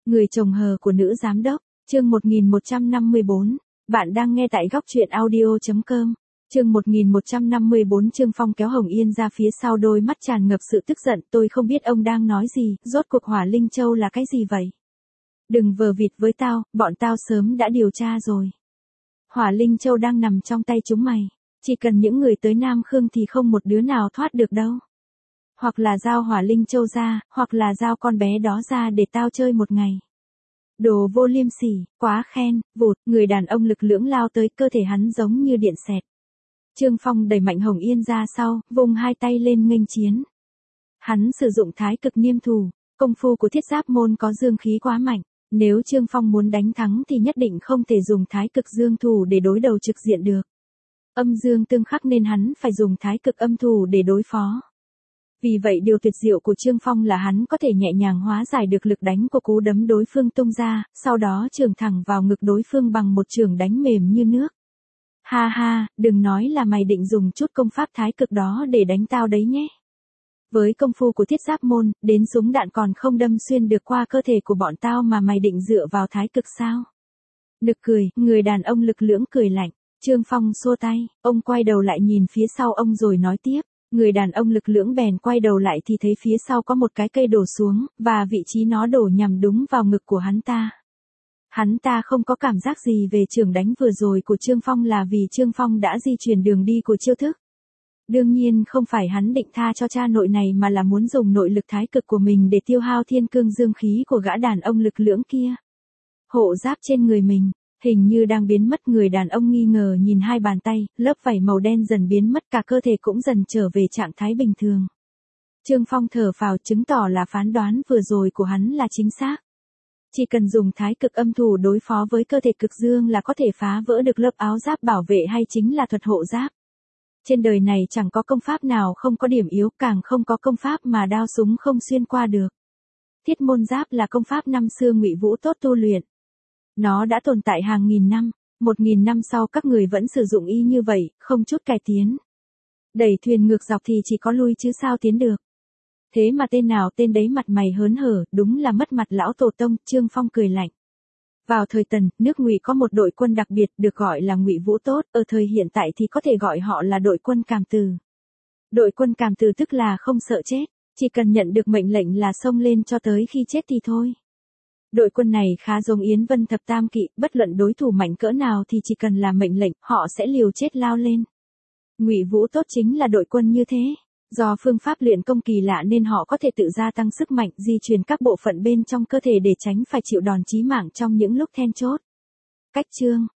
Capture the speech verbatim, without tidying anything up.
Người chồng hờ của nữ giám đốc, chương một nghìn một trăm năm mươi bốn. Bạn đang nghe tại góc truyện audio chấm com. Chương một nghìn một trăm năm mươi bốn. Trương Phong kéo Hồng Yên ra phía sau, đôi mắt tràn ngập sự tức giận. Tôi không biết ông đang nói gì, rốt cuộc Hỏa Linh Châu là cái gì vậy? Đừng vờ vịt với tao, bọn tao sớm đã điều tra rồi. Hỏa Linh Châu đang nằm trong tay chúng mày. Chỉ cần những người tới Nam Khương thì không một đứa nào thoát được đâu. Hoặc là giao Hỏa Linh Châu ra, hoặc là giao con bé đó ra để tao chơi một ngày. Đồ vô liêm sỉ, quá khen, vụt, người đàn ông lực lưỡng lao tới, cơ thể hắn giống như điện xẹt. Trương Phong đẩy mạnh Hồng Yên ra sau, vùng hai tay lên nghênh chiến. Hắn sử dụng thái cực niêm thủ, công phu của Thiết Giáp môn có dương khí quá mạnh. Nếu Trương Phong muốn đánh thắng thì nhất định không thể dùng thái cực dương thủ để đối đầu trực diện được. Âm dương tương khắc nên hắn phải dùng thái cực âm thủ để đối phó. Vì vậy điều tuyệt diệu của Trương Phong là hắn có thể nhẹ nhàng hóa giải được lực đánh của cú đấm đối phương tung ra, sau đó chưởng thẳng vào ngực đối phương bằng một chưởng đánh mềm như nước. Ha ha, đừng nói là mày định dùng chút công pháp thái cực đó để đánh tao đấy nhé. Với công phu của Thiết Giáp môn, đến súng đạn còn không đâm xuyên được qua cơ thể của bọn tao mà mày định dựa vào thái cực sao? Nực cười, người đàn ông lực lưỡng cười lạnh. Trương Phong xua tay, ông quay đầu lại nhìn phía sau ông rồi nói tiếp. Người đàn ông lực lưỡng bèn quay đầu lại thì thấy phía sau có một cái cây đổ xuống, và vị trí nó đổ nhằm đúng vào ngực của hắn ta. Hắn ta không có cảm giác gì về chưởng đánh vừa rồi của Trương Phong là vì Trương Phong đã di chuyển đường đi của chiêu thức. Đương nhiên không phải hắn định tha cho cha nội này mà là muốn dùng nội lực thái cực của mình để tiêu hao thiên cương dương khí của gã đàn ông lực lưỡng kia. Hộ giáp trên người mình, hình như đang biến mất. Người đàn ông nghi ngờ nhìn hai bàn tay, lớp vảy màu đen dần biến mất, cả cơ thể cũng dần trở về trạng thái bình thường. Trương Phong thở phào, chứng tỏ là phán đoán vừa rồi của hắn là chính xác. Chỉ cần dùng thái cực âm thủ đối phó với cơ thể cực dương là có thể phá vỡ được lớp áo giáp bảo vệ hay chính là thuật hộ giáp. Trên đời này chẳng có công pháp nào không có điểm yếu, càng không có công pháp mà đao súng không xuyên qua được. Thiết môn giáp là công pháp năm xưa Ngụy Vũ tốt tu luyện. Nó đã tồn tại hàng nghìn năm, một nghìn năm sau các người vẫn sử dụng y như vậy, không chút cải tiến. Đẩy thuyền ngược dọc thì chỉ có lui chứ sao tiến được. Thế mà tên nào tên đấy mặt mày hớn hở, đúng là mất mặt lão tổ tông. Trương Phong cười lạnh. Vào thời Tần, nước Ngụy có một đội quân đặc biệt được gọi là Ngụy Vũ Tốt, ở thời hiện tại thì có thể gọi họ là đội quân Càm Từ. Đội quân Càm Từ tức là không sợ chết, chỉ cần nhận được mệnh lệnh là xông lên cho tới khi chết thì thôi. Đội quân này khá giống Yến Vân Thập Tam Kỵ, bất luận đối thủ mạnh cỡ nào thì chỉ cần là mệnh lệnh, họ sẽ liều chết lao lên. Ngụy Vũ Tốt chính là đội quân như thế. Do phương pháp luyện công kỳ lạ nên họ có thể tự gia tăng sức mạnh, di chuyển các bộ phận bên trong cơ thể để tránh phải chịu đòn chí mạng trong những lúc then chốt. Cách chương,